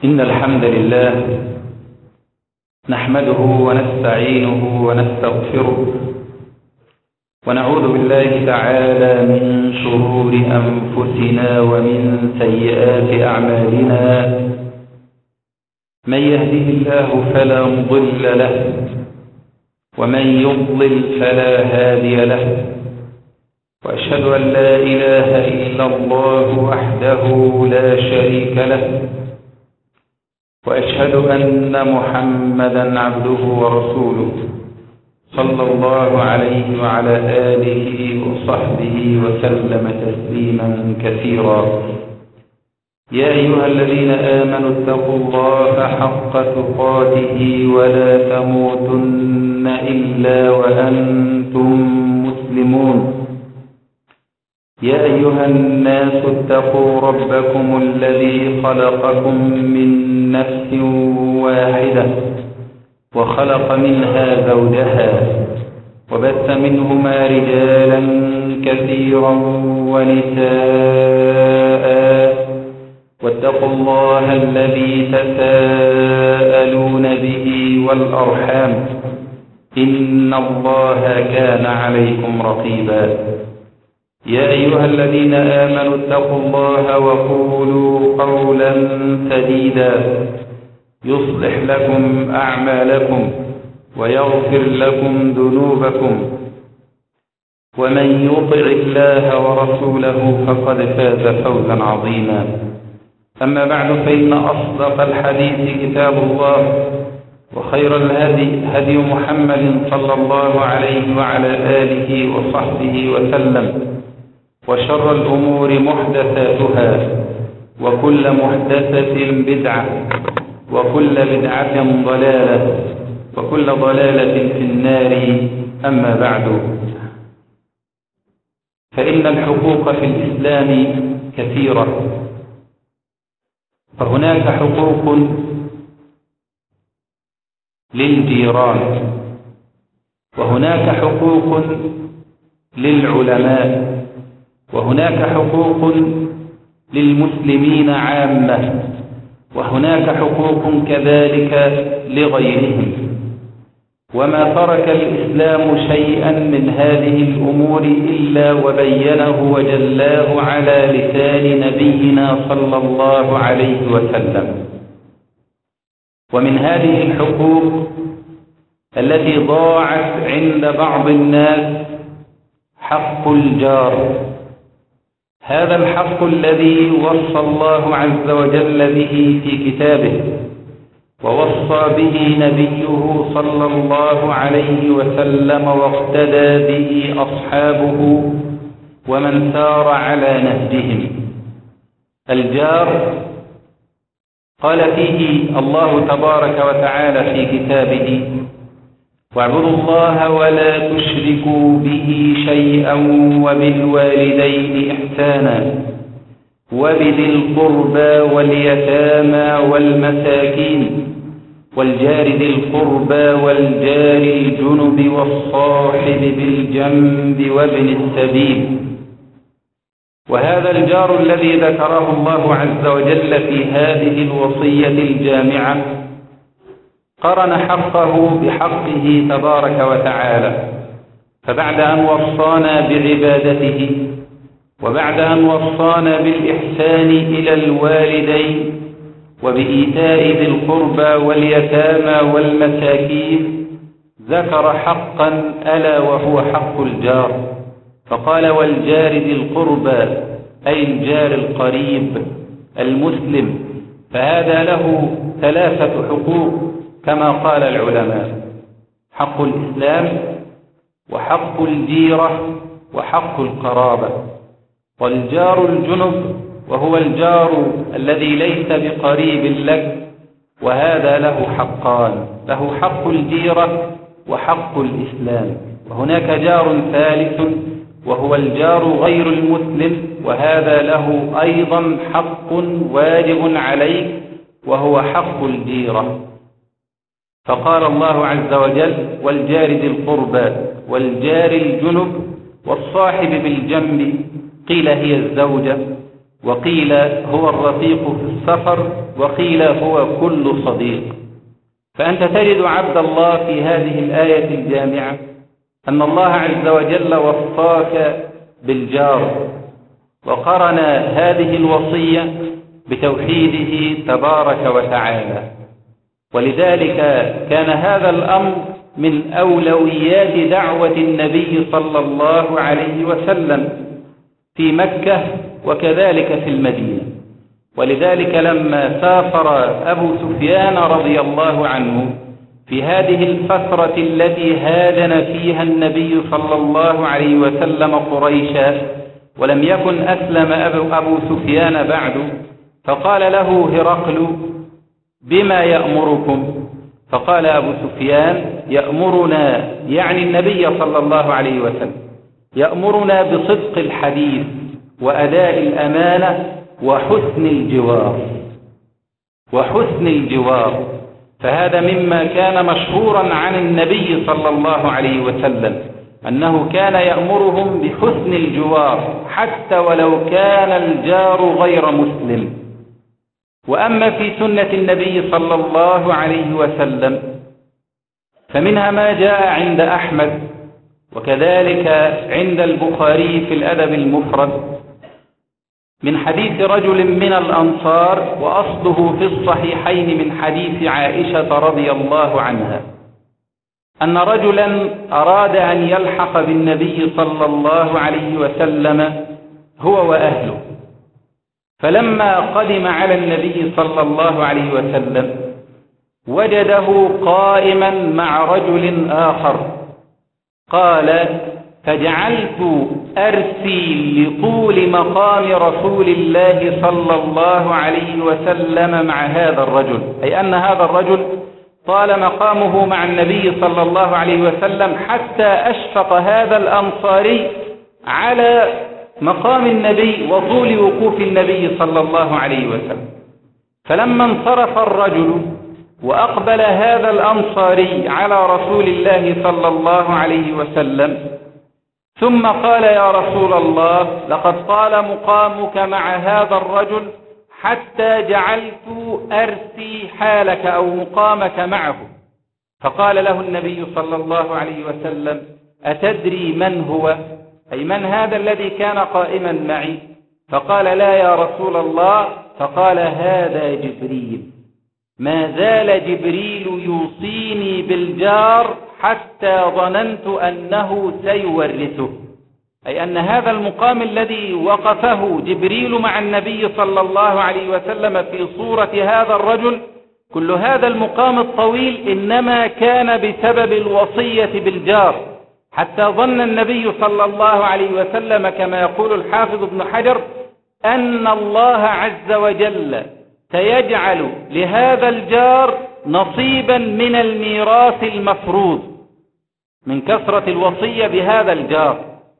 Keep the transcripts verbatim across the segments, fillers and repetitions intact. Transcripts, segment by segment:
إن الحمد لله نحمده ونستعينه ونستغفره ونعوذ بالله تعالى من شرور أنفسنا ومن سيئات أعمالنا. من يهده الله فلا مضل له ومن يضلل فلا هادي له، وأشهد أن لا إله إلا الله وحده لا شريك له، وأشهد أن محمدا عبده ورسوله صلى الله عليه وعلى آله وصحبه وسلم تسليما كثيرا. يا أيها الذين آمنوا اتقوا الله حق تقاته ولا تموتن إلا وأنتم مسلمون. يا أيها الناس اتقوا ربكم الذي خلقكم من نفس واحدة وخلق منها زوجها وبث منهما رجالا كثيرا ونساء، واتقوا الله الذي تساءلون به والأرحام إن الله كان عليكم رقيبا. يا أيها الذين آمنوا اتقوا الله وقولوا قولا سديدا يصلح لكم أعمالكم ويغفر لكم ذنوبكم، ومن يطع الله ورسوله فقد فاز فوزا عظيما. أما بعد، فإن أصدق الحديث كتاب الله، وخير الهدي هدي محمد صلى الله عليه وعلى آله وصحبه وسلم، وشر الأمور محدثاتها، وكل محدثة بدعة، وكل بدعة ضلالة، وكل ضلالة في النار. أما بعد، فإن الحقوق في الإسلام كثيرة، فهناك حقوق للجيران، وهناك حقوق للعلماء، وهناك حقوق للمسلمين عامة، وهناك حقوق كذلك لغيرهم. وما ترك الإسلام شيئا من هذه الأمور إلا وبينه وجلاه على لسان نبينا صلى الله عليه وسلم. ومن هذه الحقوق التي ضاعت عند بعض الناس حق الجار. هذا الحق الذي وصى الله عز وجل به في كتابه، ووصى به نبيه صلى الله عليه وسلم، واقتدى به أصحابه ومن سار على نهجهم. الجار قال فيه الله تبارك وتعالى في كتابه: واعبدوا الله ولا تشركوا به شيئا وبالوالدين إحسانا وبذي القربى واليتامى والمساكين والجار ذي القربى والجار الجنب والصاحب بالجنب وابن السبيل. وهذا الجار الذي ذكره الله عز وجل في هذه الوصية الجامعة قرن حقه بحقه تبارك وتعالى. فبعد أن وصانا بعبادته، وبعد أن وصانا بالإحسان إلى الوالدين وبإيتاء ذي القربى واليتامى والمساكين، ذكر حقا ألا وهو حق الجار، فقال: والجار ذي القربى، أي الجار القريب المسلم. فهذا له ثلاثة حقوق كما قال العلماء: حق الإسلام، وحق الجيرة، وحق القرابة. والجار الجنب وهو الجار الذي ليس بقريب لك، وهذا له حقان: له حق الجيرة وحق الإسلام. وهناك جار ثالث وهو الجار غير المسلم، وهذا له أيضا حق واجب عليك، وهو حق الجيرة. فقال الله عز وجل: والجار ذي القربى والجار الجنب والصاحب بالجنب. قيل هي الزوجة، وقيل هو الرفيق في السفر، وقيل هو كل صديق. فأنت تجد عبد الله في هذه الآية الجامعة أن الله عز وجل وصاك بالجار، وقرن هذه الوصية بتوحيده تبارك وتعالى. ولذلك كان هذا الأمر من أولويات دعوة النبي صلى الله عليه وسلم في مكة وكذلك في المدينة. ولذلك لما سافر أبو سفيان رضي الله عنه في هذه الفترة التي هاجن فيها النبي صلى الله عليه وسلم قريشا، ولم يكن أسلم أبو سفيان بعد، فقال له هرقل: بما يأمركم؟ فقال أبو سفيان: يأمرنا، يعني النبي صلى الله عليه وسلم، يأمرنا بصدق الحديث وأداء الأمانة وحسن الجوار وحسن الجوار فهذا مما كان مشهورا عن النبي صلى الله عليه وسلم، أنه كان يأمرهم بحسن الجوار حتى ولو كان الجار غير مسلم. وأما في سنة النبي صلى الله عليه وسلم فمنها ما جاء عند أحمد وكذلك عند البخاري في الأدب المفرد من حديث رجل من الأنصار، وأصله في الصحيحين من حديث عائشة رضي الله عنها، أن رجلا أراد أن يلحق بالنبي صلى الله عليه وسلم هو وأهله، فلما قدم على النبي صلى الله عليه وسلم وجده قائما مع رجل آخر، قال: فجعلت أرثي لطول مقام رسول الله صلى الله عليه وسلم مع هذا الرجل، أي أن هذا الرجل طال مقامه مع النبي صلى الله عليه وسلم حتى أشفق هذا الأنصاري على مقام النبي وطول وقوف النبي صلى الله عليه وسلم. فلما انصرف الرجل وأقبل هذا الأنصاري على رسول الله صلى الله عليه وسلم ثم قال: يا رسول الله، لقد طال مقامك مع هذا الرجل حتى جعلت أرثي حالك أو مقامك معه. فقال له النبي صلى الله عليه وسلم: أتدري من هو؟ أي من هذا الذي كان قائما معي؟ فقال: لا يا رسول الله. فقال: هذا جبريل، ما زال جبريل يوصيني بالجار حتى ظننت أنه سيورثه، أي أن هذا المقام الذي وقفه جبريل مع النبي صلى الله عليه وسلم في صورة هذا الرجل، كل هذا المقام الطويل إنما كان بسبب الوصية بالجار، حتى ظن النبي صلى الله عليه وسلم كما يقول الحافظ ابن حجر أن الله عز وجل سيجعل لهذا الجار نصيبا من الميراث المفروض من كثرة الوصية بهذا الجار.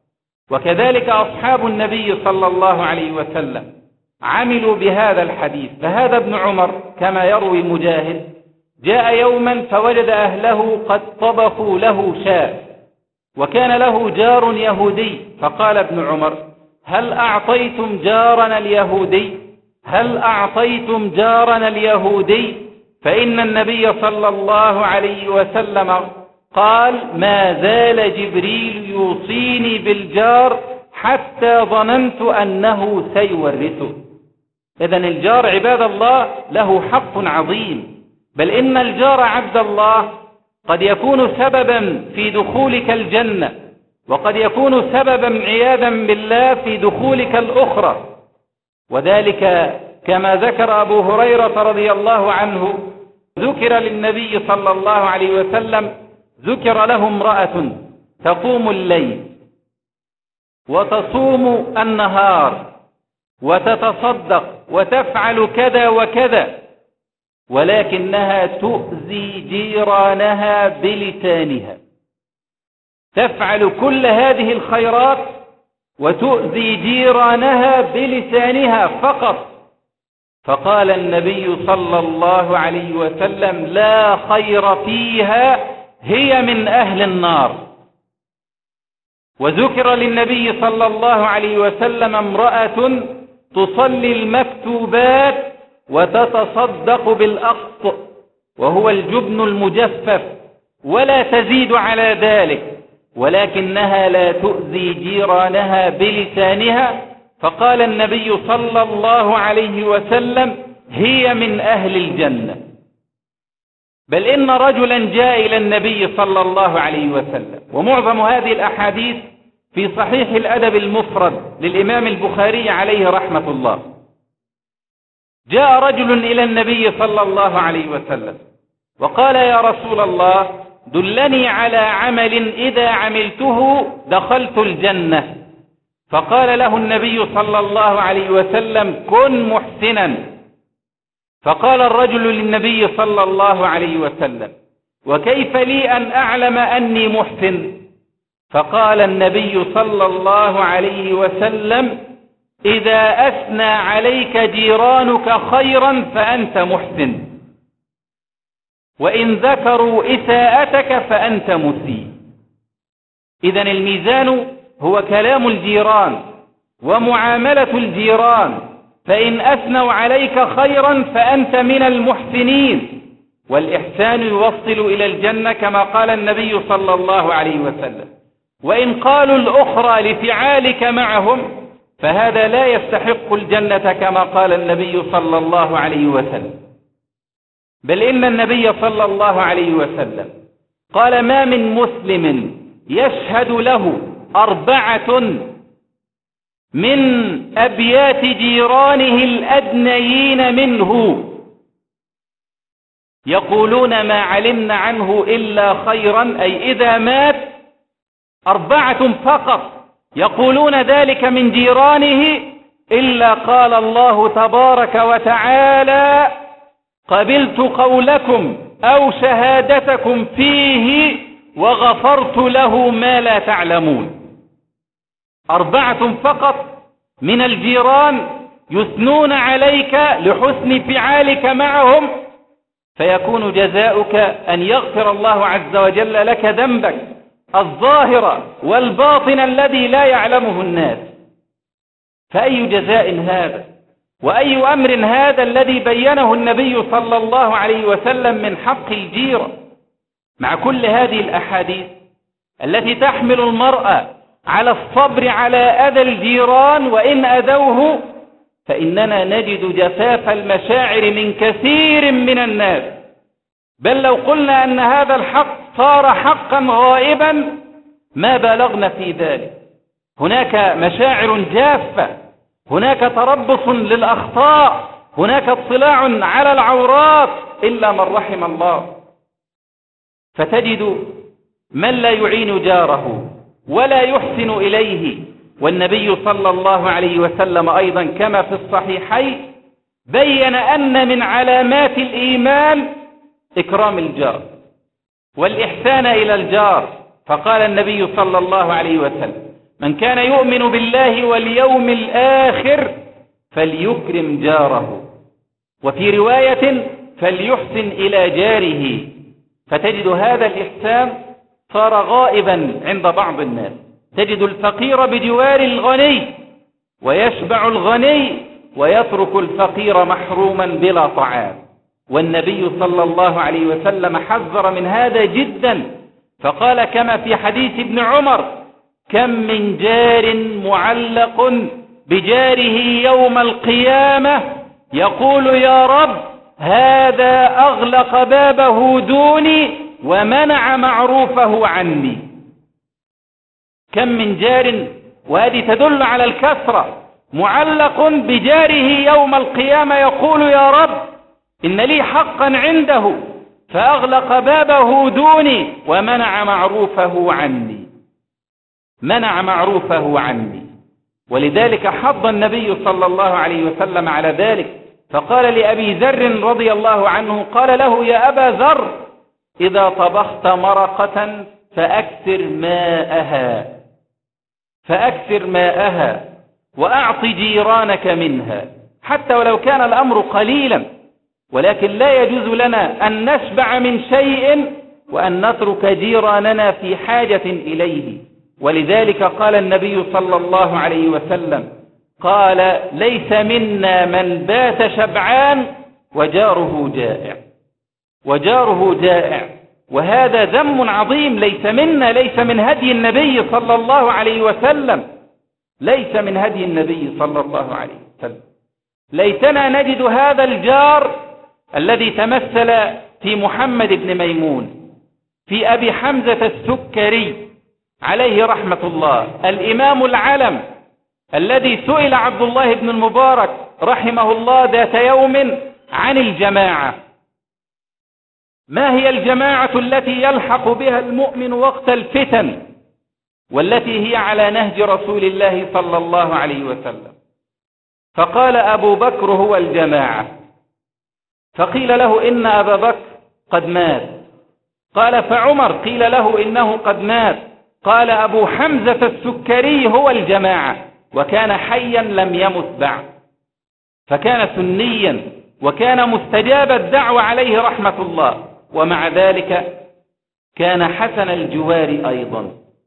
وكذلك أصحاب النبي صلى الله عليه وسلم عملوا بهذا الحديث. فهذا ابن عمر كما يروي مجاهد جاء يوما فوجد أهله قد طبخوا له شاة، وكان له جار يهودي، فقال ابن عمر: هل أعطيتم جارنا اليهودي هل أعطيتم جارنا اليهودي فإن النبي صلى الله عليه وسلم قال: ما زال جبريل يوصيني بالجار حتى ظننت أنه سيورثه. إذن الجار عباد الله له حق عظيم، بل إن الجار عبد الله قد يكون سببا في دخولك الجنة، وقد يكون سببا عياذا بالله في دخولك الأخرى. وذلك كما ذكر أبو هريرة رضي الله عنه، ذكر للنبي صلى الله عليه وسلم ذكر له امرأة تقوم الليل وتصوم النهار وتتصدق وتفعل كذا وكذا، ولكنها تؤذي جيرانها بلسانها، تفعل كل هذه الخيرات وتؤذي جيرانها بلسانها فقط. فقال النبي صلى الله عليه وسلم: لا خير فيها، هي من أهل النار. وذكر للنبي صلى الله عليه وسلم امرأة تصلي المكتوبات وتتصدق بالأقط وهو الجبن المجفف ولا تزيد على ذلك، ولكنها لا تؤذي جيرانها بلسانها، فقال النبي صلى الله عليه وسلم: هي من أهل الجنة. بل إن رجلا جاء إلى النبي صلى الله عليه وسلم، ومعظم هذه الأحاديث في صحيح الأدب المفرد للإمام البخاري عليه رحمة الله. جاء رجل إلى النبي صلى الله عليه وسلم وقال: يا رسول الله، دلني على عمل إذا عملته دخلت الجنة. فقال له النبي صلى الله عليه وسلم: كن محسنا. فقال الرجل للنبي صلى الله عليه وسلم: وكيف لي أن أعلم أني محسن؟ فقال النبي صلى الله عليه وسلم: إذا أثنى عليك جيرانك خيرا فأنت محسن، وإن ذكروا إساءتك فأنت مسيء. إذن الميزان هو كلام الجيران ومعاملة الجيران، فإن أثنوا عليك خيرا فأنت من المحسنين، والإحسان يوصل إلى الجنة كما قال النبي صلى الله عليه وسلم. وإن قالوا الأخرى لفعالك معهم فهذا لا يستحق الجنة كما قال النبي صلى الله عليه وسلم. بل إن النبي صلى الله عليه وسلم قال: ما من مسلم يشهد له أربعة من أبيات جيرانه الأدنيين منه يقولون ما علمنا عنه إلا خيرا، أي إذا مات أربعة فقط يقولون ذلك من جيرانه، إلا قال الله تبارك وتعالى: قبلت قولكم أو شهادتكم فيه وغفرت له ما لا تعلمون. أربعة فقط من الجيران يثنون عليك لحسن فعالك معهم، فيكون جزاؤك أن يغفر الله عز وجل لك ذنبك الظاهر والباطن الذي لا يعلمه الناس. فأي جزاء هذا وأي أمر هذا الذي بينه النبي صلى الله عليه وسلم من حق الجيرة، مع كل هذه الأحاديث التي تحمل المرأة على الصبر على أذى الجيران وإن أذوه، فإننا نجد جفاف المشاعر من كثير من الناس. بل لو قلنا أن هذا الحق صار حقا غائبا ما بالغنا في ذلك. هناك مشاعر جافة، هناك تربص للأخطاء، هناك اطلاع على العورات إلا من رحم الله. فتجد من لا يعين جاره ولا يحسن إليه. والنبي صلى الله عليه وسلم أيضا كما في الصحيحين بين أن من علامات الإيمان إكرام الجار والإحسان إلى الجار. فقال النبي صلى الله عليه وسلم: من كان يؤمن بالله واليوم الآخر فليكرم جاره، وفي رواية فليحسن إلى جاره. فتجد هذا الإحسان صار غائبا عند بعض الناس. تجد الفقير بجوار الغني ويشبع الغني ويترك الفقير محروما بلا طعام. والنبي صلى الله عليه وسلم حذر من هذا جدا، فقال كما في حديث ابن عمر: كم من جار معلق بجاره يوم القيامة يقول يا رب هذا أغلق بابه دوني ومنع معروفه عني. كم من جار، وهذه تدل على الكثرة، معلق بجاره يوم القيامة يقول يا رب إن لي حقا عنده فأغلق بابه دوني ومنع معروفه عني منع معروفه عني. ولذلك حض النبي صلى الله عليه وسلم على ذلك، فقال لأبي ذر رضي الله عنه، قال له: يا أبا ذر، إذا طبخت مرقة فأكثر ماءها فأكثر ماءها وأعط جيرانك منها، حتى ولو كان الأمر قليلا. ولكن لا يجوز لنا أن نشبع من شيء وأن نترك جيراننا في حاجة إليه. ولذلك قال النبي صلى الله عليه وسلم: قال ليس منا من بات شبعان وجاره جائع، وجاره جائع، وهذا ذم عظيم، ليس منا، ليس من هدي النبي صلى الله عليه وسلم، ليس من هدي النبي صلى الله عليه وسلم. ليتنا نجد هذا الجار الذي تمثل في محمد بن ميمون، في أبي حمزة السكري عليه رحمة الله، الإمام العلم الذي سئل عبد الله بن المبارك رحمه الله ذات يوم عن الجماعة، ما هي الجماعة التي يلحق بها المؤمن وقت الفتن والتي هي على نهج رسول الله صلى الله عليه وسلم؟ فقال أبو بكر هو الجماعة. فقيل له إن أبا بكر قد مات. قال فعمر، قيل له إنه قد مات. قال أبو حمزة السكري هو الجماعة، وكان حيا لم يمت بعد، فكان سنيا وكان مستجاب الدعوة عليه رحمة الله، ومع ذلك كان حسن الجوار أيضا.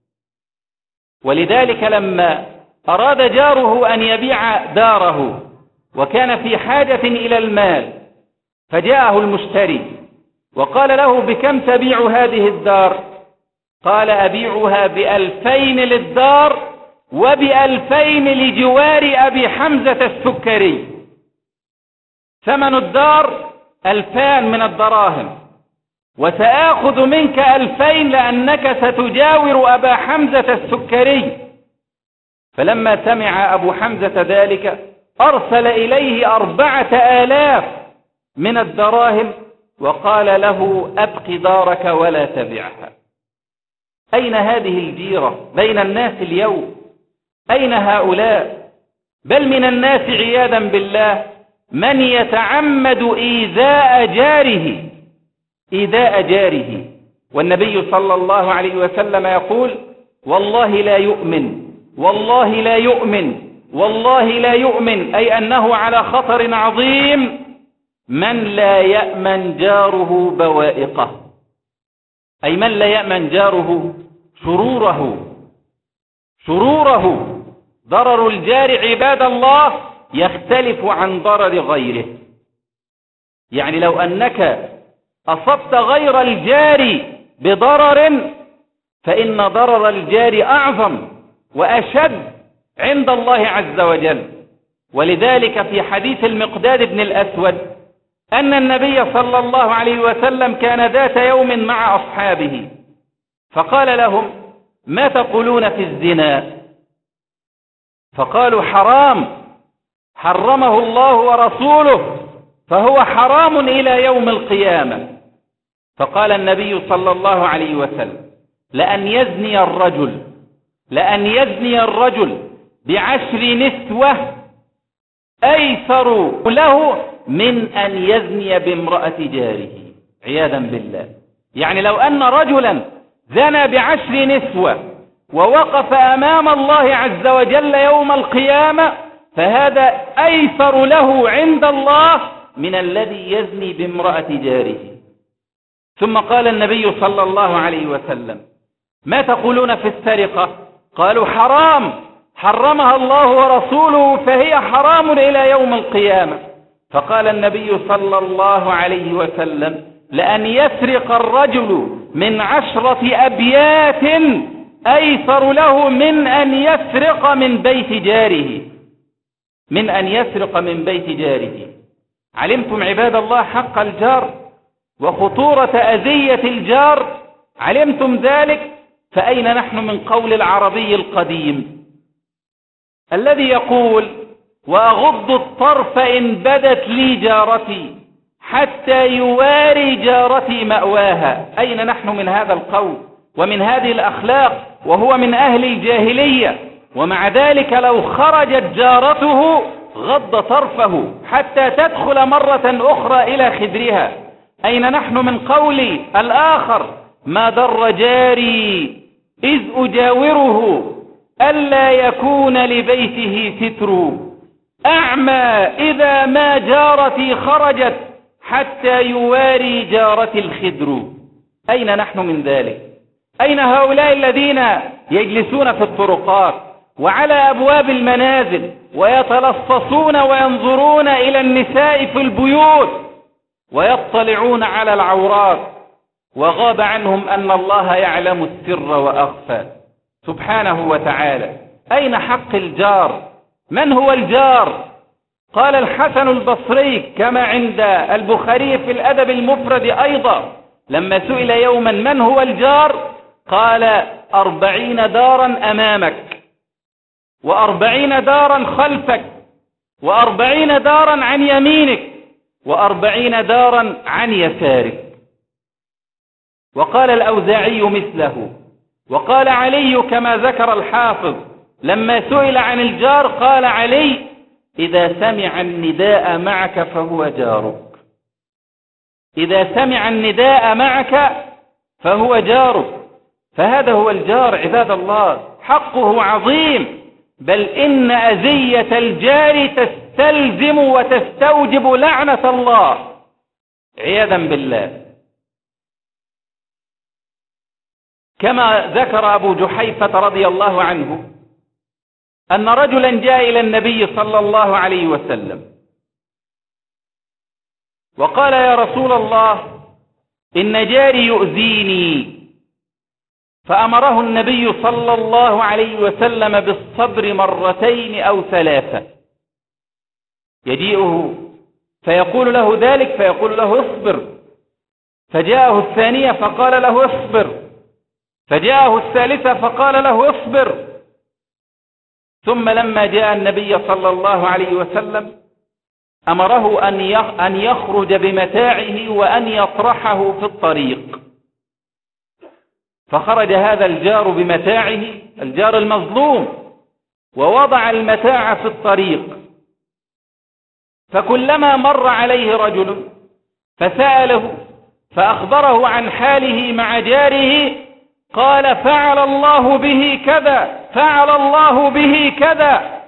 ولذلك لما أراد جاره أن يبيع داره وكان في حاجة إلى المال، فجاءه المشتري وقال له بكم تبيع هذه الدار؟ قال أبيعها بألفين للدار وبألفين لجوار أبي حمزة السكري. ثمن الدار ألفان من الدراهم، وسآخذ منك ألفين لأنك ستجاور أبا حمزة السكري. فلما سمع أبو حمزة ذلك أرسل إليه أربعة آلاف من الدراهم وقال له أبق دارك ولا تبعها. أين هذه الجيرة بين الناس اليوم؟ أين هؤلاء؟ بل من الناس عياذا بالله من يتعمد إيذاء جاره، إيذاء جاره. والنبي صلى الله عليه وسلم يقول والله لا يؤمن، والله لا يؤمن، والله لا يؤمن، أي أنه على خطر عظيم من لا يأمن جاره بوائقه، أي من لا يأمن جاره شروره، شروره. ضرر الجار عباد الله يختلف عن ضرر غيره. يعني لو أنك أصبت غير الجار بضرر فإن ضرر الجار أعظم وأشد عند الله عز وجل. ولذلك في حديث المقداد بن الأسود أن النبي صلى الله عليه وسلم كان ذات يوم مع أصحابه فقال لهم ما تقولون في الزنا؟ فقالوا حرام، حرمه الله ورسوله، فهو حرام إلى يوم القيامة. فقال النبي صلى الله عليه وسلم لأن يزني الرجل لأن يزني الرجل بعشر نسوة أيسر له من أن يزني بامرأة جاره، عياذا بالله. يعني لو أن رجلا زنى بعشر نسوة ووقف أمام الله عز وجل يوم القيامة فهذا أيسر له عند الله من الذي يزني بامرأة جاره. ثم قال النبي صلى الله عليه وسلم ما تقولون في السرقة؟ قالوا حرام، حرمها الله ورسوله فهي حرام إلى يوم القيامة. فقال النبي صلى الله عليه وسلم لأن يسرق الرجل من عشرة أبيات أيسر له من أن يسرق من بيت جاره، من أن يسرق من بيت جاره. علمتم عباد الله حق الجار وخطورة أذية الجار؟ علمتم ذلك؟ فأين نحن من قول العربي القديم الذي يقول وأغض الطرف إن بدت لي جارتي حتى يواري جارتي مأواها؟ أين نحن من هذا القول ومن هذه الأخلاق وهو من أهل الجاهلية؟ ومع ذلك لو خرجت جارته غض طرفه حتى تدخل مرة أخرى إلى خدرها. أين نحن من قول الآخر ما ضر جاري إذ أجاوره ألا يكون لبيته ستر، أعمى إذا ما جارتي خرجت حتى يواري جارتي الخدر. أين نحن من ذلك؟ أين هؤلاء الذين يجلسون في الطرقات وعلى أبواب المنازل، ويتلصصون وينظرون إلى النساء في البيوت ويطلعون على العورات، وغاب عنهم أن الله يعلم السر وأخفى سبحانه وتعالى. أين حق الجار؟ من هو الجار؟ قال الحسن البصري كما عند البخاري في الأدب المفرد أيضا لما سئل يوما من هو الجار قال: أربعين دارا أمامك، وأربعين دارا خلفك، وأربعين دارا عن يمينك، وأربعين دارا عن يسارك. وقال الأوزاعي مثله. وقال علي كما ذكر الحافظ لما سئل عن الجار قال علي: إذا سمع النداء معك فهو جارك. إذا سمع النداء معك فهو جارك. فهذا هو الجار عباد الله، حقه عظيم، بل إن أذية الجار تستلزم وتستوجب لعنة الله عياذا بالله. كما ذكر أبو جحيفة رضي الله عنه أن رجلا جاء إلى النبي صلى الله عليه وسلم وقال: يا رسول الله، إن جاري يؤذيني. فأمره النبي صلى الله عليه وسلم بالصبر مرتين أو ثلاثة. يجيئه فيقول له ذلك فيقول له: اصبر. فجاءه الثانية فقال له: اصبر. فجاءه الثالثة فقال له: اصبر. ثم لما جاء النبي صلى الله عليه وسلم أمره أن يخرج بمتاعه وأن يطرحه في الطريق. فخرج هذا الجار بمتاعه، الجار المظلوم، ووضع المتاع في الطريق. فكلما مر عليه رجل فسأله فأخبره عن حاله مع جاره قال: فعل الله به كذا، فعل الله به كذا.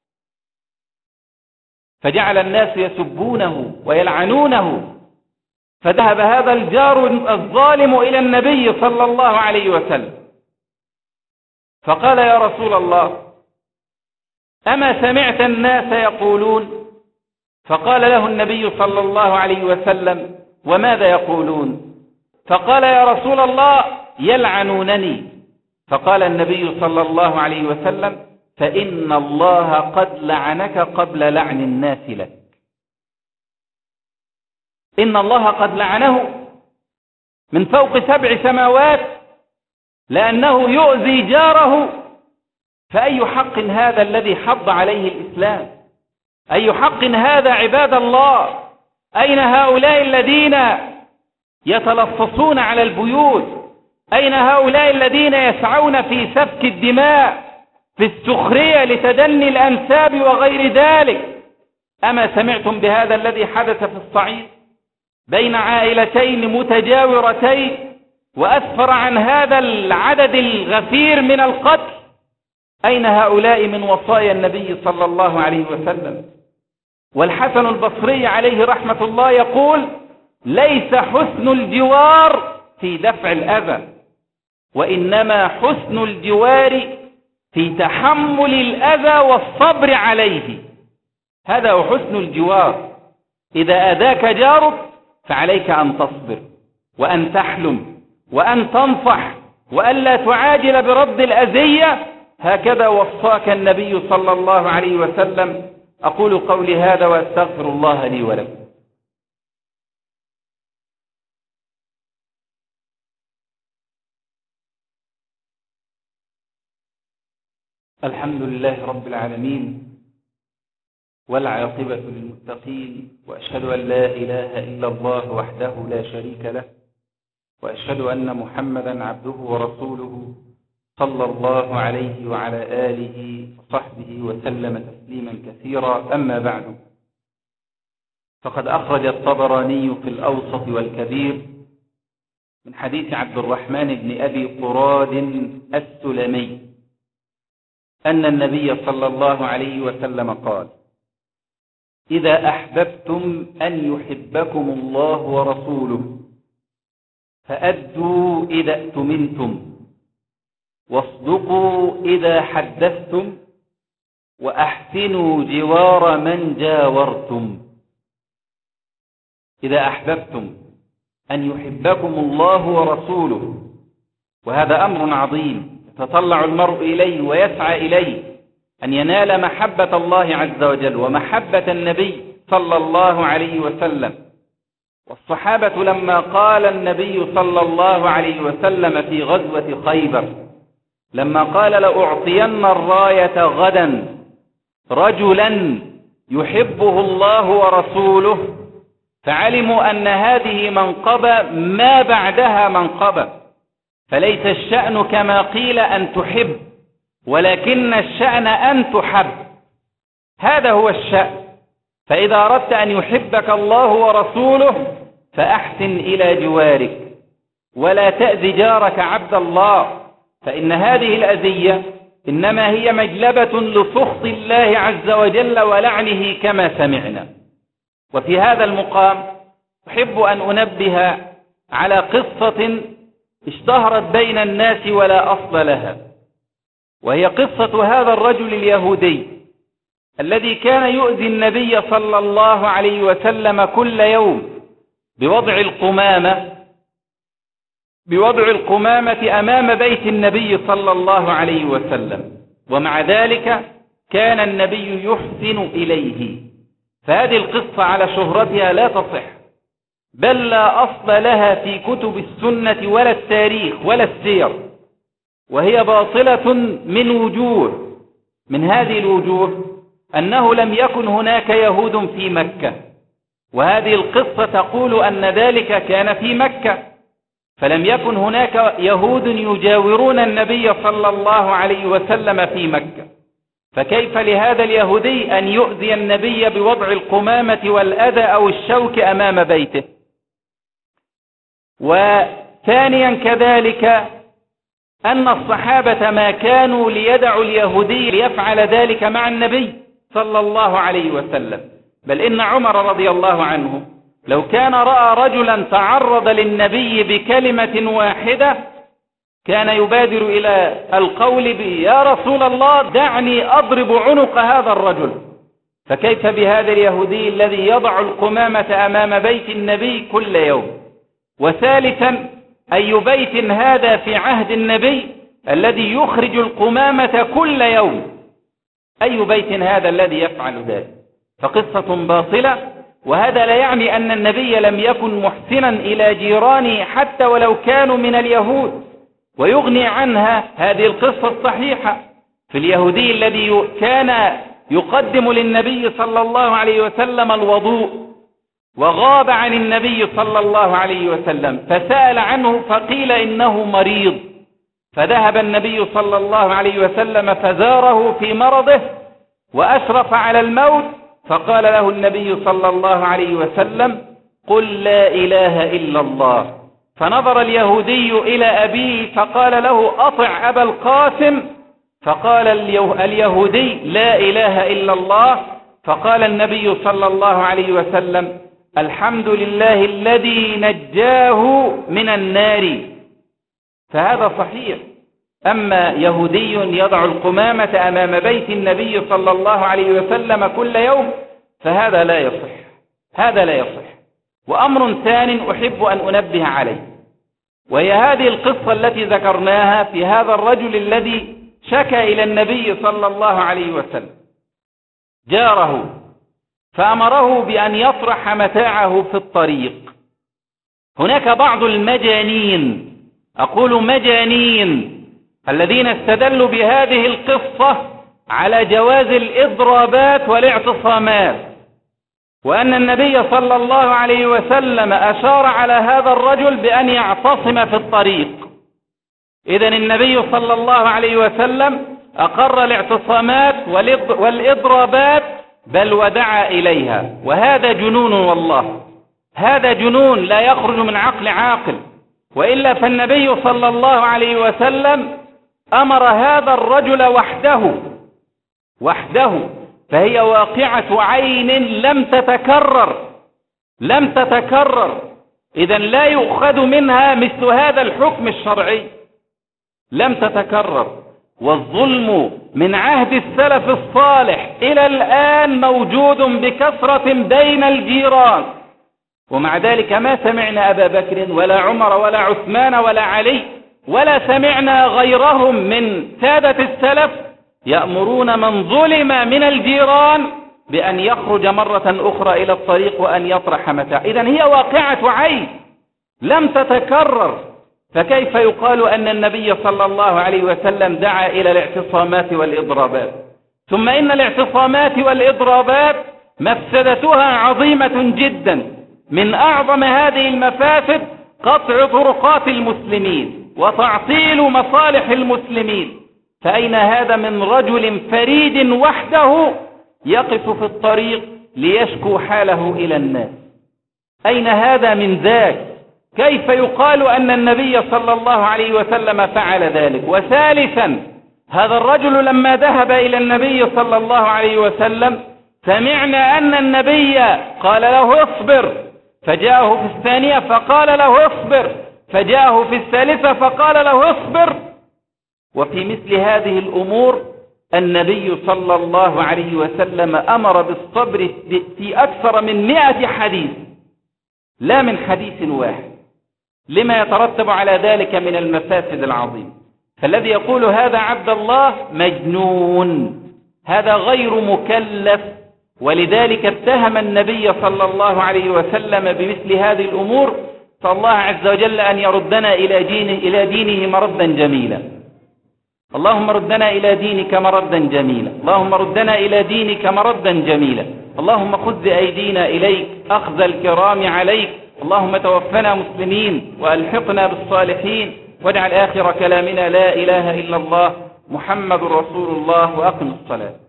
فجعل الناس يسبونه ويلعنونه. فذهب هذا الجار الظالم إلى النبي صلى الله عليه وسلم فقال: يا رسول الله، أما سمعت الناس يقولون؟ فقال له النبي صلى الله عليه وسلم: وماذا يقولون؟ فقال: يا رسول الله، يلعنونني. فقال النبي صلى الله عليه وسلم: فإن الله قد لعنك قبل لعن الناس لك. إن الله قد لعنه من فوق سبع سماوات لأنه يؤذي جاره. فأي حق هذا الذي حض عليه الإسلام؟ أي حق هذا عباد الله؟ أين هؤلاء الذين يتلصصون على البيوت؟ أين هؤلاء الذين يسعون في سفك الدماء، في السخرية لتدني الأنساب وغير ذلك؟ أما سمعتم بهذا الذي حدث في الصعيد بين عائلتين متجاورتين وأسفر عن هذا العدد الغفير من القتل؟ أين هؤلاء من وصايا النبي صلى الله عليه وسلم؟ والحسن البصري عليه رحمة الله يقول: ليس حسن الجوار في دفع الأذى، وإنما حسن الجوار في تحمل الأذى والصبر عليه. هذا هو حسن الجوار. إذا أذاك جارك فعليك أن تصبر وأن تحلم وأن تنصح وأن لا تعاجل برد الأذية. هكذا وصاك النبي صلى الله عليه وسلم. أقول قولي هذا وأستغفر الله لي ولكم. الحمد لله رب العالمين، والعاقبة للمتقين، وأشهد أن لا إله إلا الله وحده لا شريك له، وأشهد أن محمدا عبده ورسوله صلى الله عليه وعلى آله وصحبه وسلم تسليما كثيرا. أما بعد، فقد أخرج الطبراني في الأوسط والكبير من حديث عبد الرحمن بن أبي قراد السلمي أن النبي صلى الله عليه وسلم قال: إذا أحببتم أن يحبكم الله ورسوله فأدوا إذا اؤتمنتم، واصدقوا إذا حدثتم، وأحسنوا جوار من جاورتم. إذا أحببتم أن يحبكم الله ورسوله، وهذا أمر عظيم يتطلع المرء إليه ويسعى إليه، أن ينال محبة الله عز وجل ومحبة النبي صلى الله عليه وسلم. والصحابة لما قال النبي صلى الله عليه وسلم في غزوة خيبر، لما قال لأعطين الراية غدا رجلا يحبه الله ورسوله، فعلموا أن هذه منقبة ما بعدها منقبة. فليس الشأن كما قيل أن تحب، ولكن الشأن أن تحب، هذا هو الشأن. فإذا أردت أن يحبك الله ورسوله فأحسن إلى جوارك، ولا تأذي جارك عبد الله، فإن هذه الأذية إنما هي مجلبة لسخط الله عز وجل ولعنه كما سمعنا. وفي هذا المقام أحب أن أنبه على قصة اشتهرت بين الناس ولا أصل لها، وهي قصة هذا الرجل اليهودي الذي كان يؤذي النبي صلى الله عليه وسلم كل يوم بوضع القمامة بوضع القمامة أمام بيت النبي صلى الله عليه وسلم، ومع ذلك كان النبي يحسن إليه. فهذه القصة على شهرتها لا تصح، بل لا أصل لها في كتب السنة ولا التاريخ ولا السير، وهي باطلة من وجوه. من هذه الوجوه أنه لم يكن هناك يهود في مكة، وهذه القصة تقول أن ذلك كان في مكة، فلم يكن هناك يهود يجاورون النبي صلى الله عليه وسلم في مكة، فكيف لهذا اليهودي أن يؤذي النبي بوضع القمامة والأذى أو الشوك أمام بيته؟ وثانيا كذلك أن الصحابة ما كانوا ليدعوا اليهودي ليفعل ذلك مع النبي صلى الله عليه وسلم، بل إن عمر رضي الله عنه لو كان رأى رجلا تعرض للنبي بكلمة واحدة كان يبادر إلى القول يا رسول الله دعني أضرب عنق هذا الرجل. فكيف بهذا اليهودي الذي يضع القمامة أمام بيت النبي كل يوم؟ وثالثا أي بيت هذا في عهد النبي الذي يخرج القمامة كل يوم؟ أي بيت هذا الذي يفعل ذلك؟ فقصة باطلة. وهذا لا يعني أن النبي لم يكن محسنا إلى جيرانه حتى ولو كانوا من اليهود، ويغني عنها هذه القصة الصحيحة في اليهودي الذي كان يقدم للنبي صلى الله عليه وسلم الوضوء، وغاب عن النبي صلى الله عليه وسلم، فسأل عنه فقيل إنه مريض، فذهب النبي صلى الله عليه وسلم فزاره في مرضه وأشرف على الموت، فقال له النبي صلى الله عليه وسلم قل لا إله إلا الله. فنظر اليهودي إلى أبيه فقال له أطع أبا القاسم، فقال اليهودي لا إله إلا الله، فقال النبي صلى الله عليه وسلم الحمد لله الذي نجاه من النار. فهذا صحيح. أما يهودي يضع القمامة أمام بيت النبي صلى الله عليه وسلم كل يوم فهذا لا يصح، هذا لا يصح. وأمر ثاني أحب أن أنبه عليه، وهي هذه القصة التي ذكرناها في هذا الرجل الذي شكى إلى النبي صلى الله عليه وسلم جاره، فأمره بأن يطرح متاعه في الطريق. هناك بعض المجانين، أقول مجانين، الذين استدلوا بهذه القصة على جواز الإضرابات والاعتصامات، وأن النبي صلى الله عليه وسلم أشار على هذا الرجل بأن يعتصم في الطريق. إذن النبي صلى الله عليه وسلم أقر الاعتصامات والإضرابات بل ودعا إليها، وهذا جنون، والله هذا جنون لا يخرج من عقل عاقل. وإلا فالنبي صلى الله عليه وسلم أمر هذا الرجل وحده وحده فهي واقعة عين لم تتكرر لم تتكرر إذن لا يؤخذ منها مثل هذا الحكم الشرعي، لم تتكرر. والظلم من عهد السلف الصالح إلى الآن موجود بكثرة بين الجيران، ومع ذلك ما سمعنا أبا بكر ولا عمر ولا عثمان ولا علي ولا سمعنا غيرهم من سادة السلف يأمرون من ظلم من الجيران بأن يخرج مرة أخرى إلى الطريق وأن يطرح متاع. إذن هي واقعة عين لم تتكرر، فكيف يقال أن النبي صلى الله عليه وسلم دعا إلى الاعتصامات والإضرابات؟ ثم إن الاعتصامات والإضرابات مفسدتها عظيمة جدا، من أعظم هذه المفاسد قطع طرقات المسلمين وتعطيل مصالح المسلمين. فأين هذا من رجل فريد وحده يقف في الطريق ليشكو حاله إلى الناس؟ أين هذا من ذاك؟ كيف يقال أن النبي صلى الله عليه وسلم فعل ذلك؟ وثالثا، هذا الرجل لما ذهب إلى النبي صلى الله عليه وسلم سمعنا أن النبي قال له اصبر، فجاءه في الثانية فقال له اصبر، فجاءه في الثالثة فقال له اصبر. وفي مثل هذه الأمور النبي صلى الله عليه وسلم أمر بالصبر في أكثر من مئة حديث، لا من حديث واحد، لما يترتب على ذلك من المفاسد العظيمة. فالذي يقول هذا عبد الله مجنون، هذا غير مكلف، ولذلك اتهم النبي صلى الله عليه وسلم بمثل هذه الأمور. فالله عز وجل أن يردنا إلى دينه, إلى دينه مردا جميلا. اللهم ردنا إلى دينك مردا جميلا، اللهم ردنا إلى دينك مردا جميلا، اللهم خذ بأيدينا إليك أخذ الكرام عليك، اللهم توفنا مسلمين وألحقنا بالصالحين، واجعل آخر كلامنا لا إله إلا الله محمد رسول الله، وأقم الصلاة.